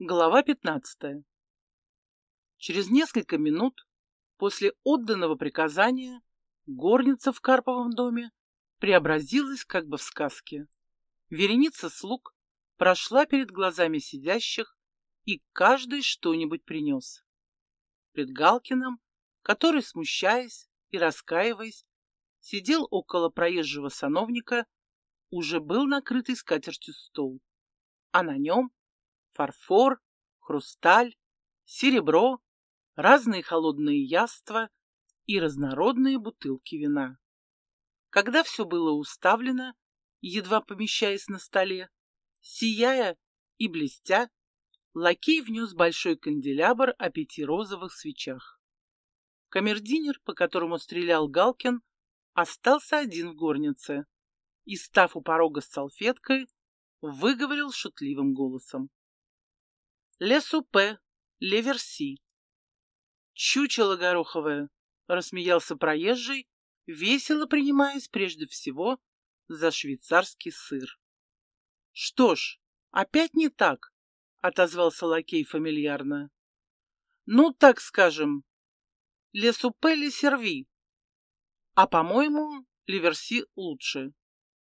Глава 15. Через несколько минут после отданного приказания горница в Карповом доме преобразилась как бы в сказке. Вереница слуг прошла перед глазами сидящих, и каждый что-нибудь принес. Пред Галкиным, который, смущаясь и раскаиваясь, сидел около проезжего сановника, уже был накрытый скатертью стол, а на нем фарфор, хрусталь, серебро, разные холодные яства и разнородные бутылки вина. Когда все было уставлено, едва помещаясь на столе, сияя и блестя, лакей внес большой канделябр о 5 розовых свечах. Камердинер, по которому стрелял Галкин, остался один в горнице и, став у порога с салфеткой, выговорил шутливым голосом: «Ле супе, ле верси». «Чучело гороховое», — рассмеялся проезжий, весело принимаясь прежде всего за швейцарский сыр. «Что ж, опять не так», — отозвался лакей фамильярно. «Ну, так скажем, ле супе, ле серви, а, по-моему, ле верси лучше».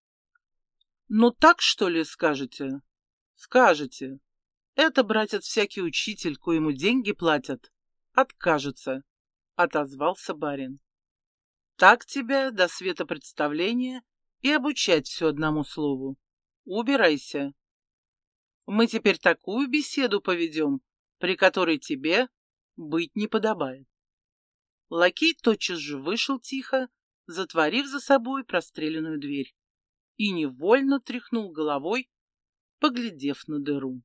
«Ну, так, что ли, скажете?» «Скажете. Это, братец, всякий учитель, коему деньги платят, откажется», — отозвался барин. «Так тебя до светопредставления и обучать все одному слову. Убирайся. Мы теперь такую беседу поведем, при которой тебе быть не подобает». Лакей тотчас же вышел тихо, затворив за собой простреленную дверь, и невольно тряхнул головой, поглядев на дыру.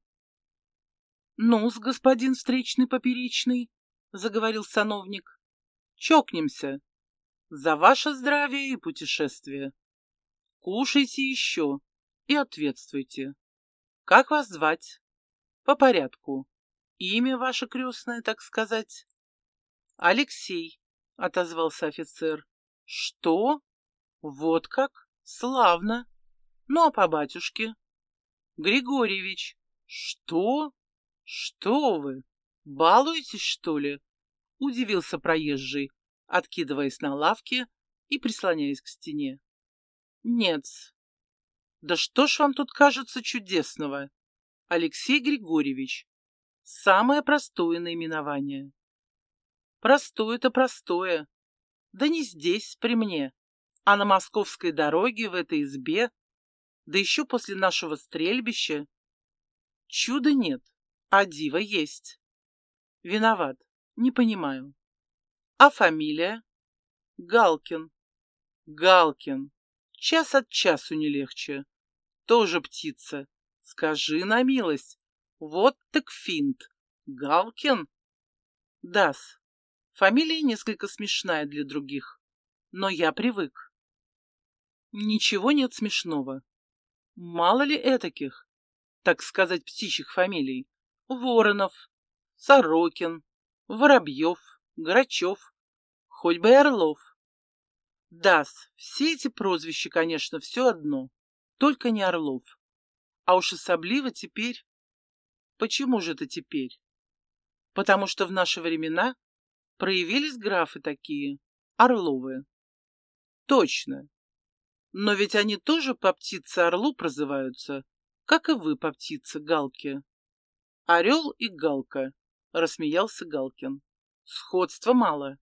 «Ну-с, господин встречный поперечный», — заговорил сановник, — «чокнемся. За ваше здравие и путешествие. Кушайте еще и ответствуйте. Как вас звать? По порядку. Имя ваше крестное, так сказать?» «Алексей», — отозвался офицер. «Что? Вот как? Славно. Ну, а по батюшке?» «Григорьевич». «Что? Что вы? Балуетесь, что ли?» — удивился проезжий, откидываясь на лавке и прислоняясь к стене. «Нет. Да что ж вам тут кажется чудесного? Алексей Григорьевич. Самое простое наименование». «Простое-то простое. Да не здесь, при мне, а на московской дороге, в этой избе, да еще после нашего стрельбища. Чуда нет, а диво есть. Виноват, не понимаю. А фамилия?» «Галкин». «Галкин. Час от часу не легче. Тоже птица. Скажи на милость. Вот так финт. Галкин?» «Да-с. Фамилия несколько смешная для других, но я привык». «Ничего нет смешного. Мало ли этаких, так сказать, птичьих фамилий. Воронов, Сорокин, Воробьев, Грачев, хоть бы и Орлов. Да-с, все эти прозвища, конечно, все одно, только не Орлов. А уж особливо теперь. Почему же это теперь? Потому что в наши времена проявились графы такие, Орловы. Точно. Но ведь они тоже по птице Орлу прозываются, как и вы по птице Галке. Орел и Галка, рассмеялся Галкин. Сходства мало.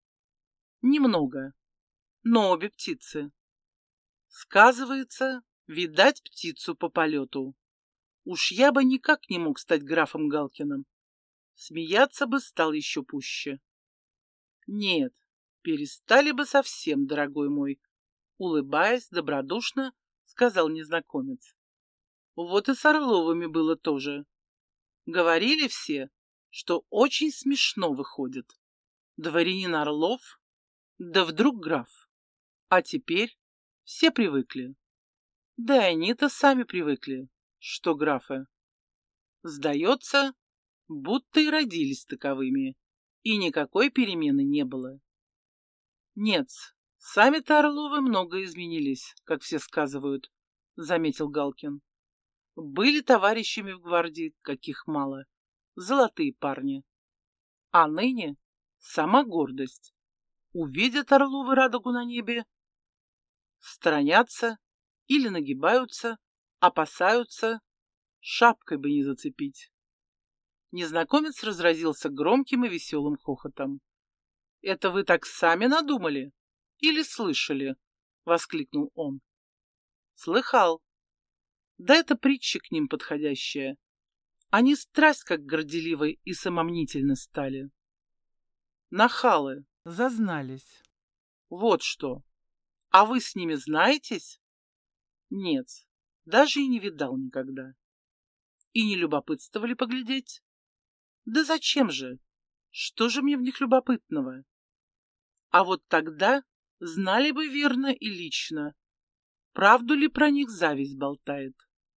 Немного, но обе птицы. Сказывается, видать птицу по полету. Уж я бы никак не мог стать графом Галкиным. Смеяться бы стал еще пуще. Нет, перестали бы совсем, дорогой мой, улыбаясь добродушно, сказал незнакомец. Вот и с Орловыми было тоже. Говорили все, что очень смешно выходит. Дворянин Орлов, да вдруг граф. А теперь все привыкли. Да и они-то сами привыкли, что графы. Сдается, будто и родились таковыми, и никакой перемены не было. Нет, сами-то Орловы много изменились, как все сказывают, заметил Галкин. Были товарищами в гвардии, каких мало, золотые парни. А ныне сама гордость. Увидят Орловы радугу на небе, сторонятся или нагибаются, опасаются, шапкой бы не зацепить. Незнакомец разразился громким и веселым хохотом. — Это вы так сами надумали? Или слышали? — воскликнул он. — Слыхал. Да это притча к ним подходящая. Они страсть как горделивы и самомнительны стали. Нахалы, зазнались. Вот что. А вы с ними знаетесь? Нет, даже и не видал никогда. И не любопытствовали поглядеть? Да зачем же? Что же мне в них любопытного? А вот тогда знали бы верно и лично, правду ли про них зависть болтает.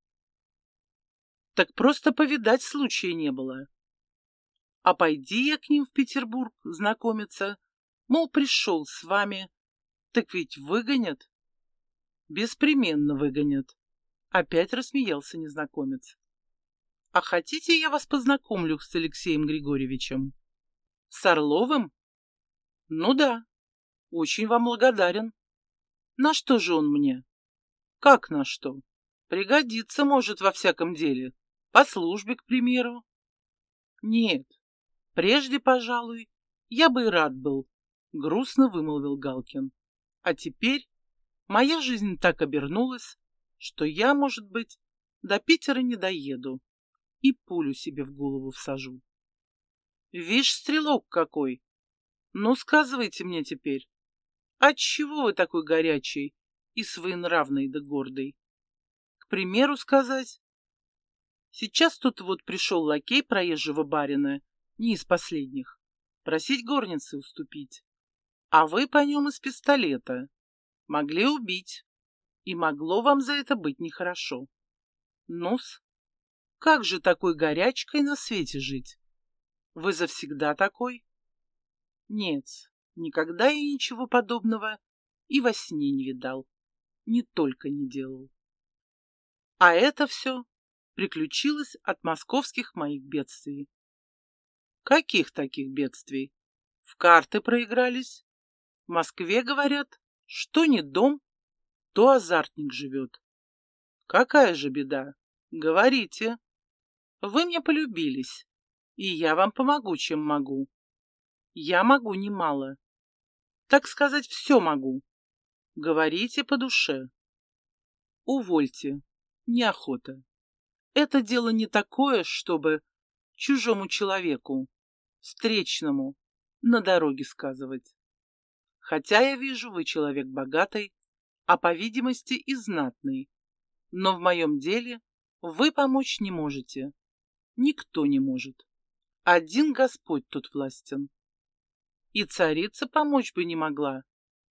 Так просто повидать случая не было. А пойди я к ним в Петербург знакомиться, мол, пришел с вами, так ведь выгонят. Беспременно выгонят. Опять рассмеялся незнакомец. А хотите, я вас познакомлю с Алексеем Григорьевичем? С Орловым? Ну да, очень вам благодарен. На что же он мне? Как на что? Пригодится, может, во всяком деле. По службе, к примеру. Нет, прежде, пожалуй, я бы и рад был, грустно вымолвил Галкин. А теперь моя жизнь так обернулась, что я, может быть, до Питера не доеду и пулю себе в голову всажу. Вишь, стрелок какой! Ну, сказывайте мне теперь, отчего вы такой горячий и своенравный да гордый? К примеру сказать, сейчас тут вот пришел лакей проезжего барина, не из последних, просить горницы уступить, а вы по нем из пистолета могли убить, и могло вам за это быть нехорошо. Ну-с, как же такой горячкой на свете жить? Вы завсегда такой? Нет, никогда я ничего подобного и во сне не видал, не только не делал. А это все приключилось от московских моих бедствий. Каких таких бедствий? В карты проигрались. В Москве, говорят, что не дом, то азартник живет. Какая же беда? Говорите. Вы мне полюбились, и я вам помогу, чем могу. Я могу немало. Так сказать, все могу. Говорите по душе. Увольте, неохота. Это дело не такое, чтобы чужому человеку, встречному, на дороге сказывать. Хотя я вижу, вы человек богатый, а по видимости и знатный. Но в моем деле вы помочь не можете. Никто не может. Один Господь тут властен. И царица помочь бы не могла.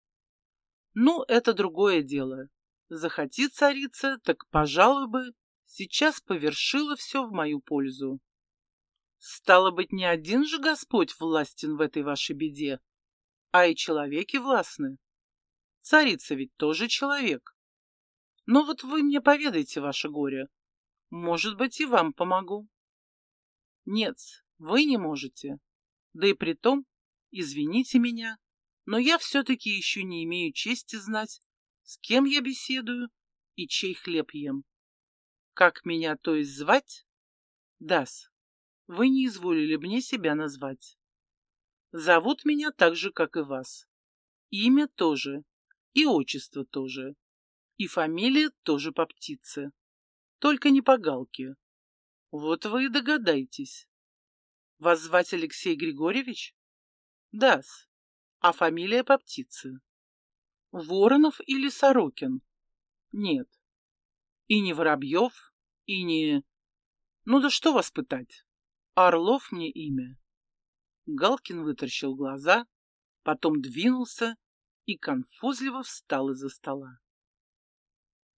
Ну, это другое дело. Захоти царица, так, пожалуй бы, сейчас повершила все в мою пользу. Стало быть, не один же Господь властен в этой вашей беде, а и человеки властны. Царица ведь тоже человек. Но вот вы мне поведайте ваше горе. Может быть, и вам помогу. Нет, вы не можете. Да и притом, извините меня, но я все-таки еще не имею чести знать, с кем я беседую и чей хлеб ем. Как меня, то есть, звать? Да-с, вы не изволили мне себя назвать. Зовут меня так же, как и вас. Имя тоже, и отчество тоже, и фамилия тоже по птице. Только не по галке. Вот вы и догадайтесь. Вас звать Алексей Григорьевич? Да-с. А фамилия по птице? Воронов или Сорокин? Нет. И не Воробьев, и не... Ну да что вас пытать? Орлов мне имя. Галкин вытаращил глаза, потом двинулся и конфузливо встал из-за стола.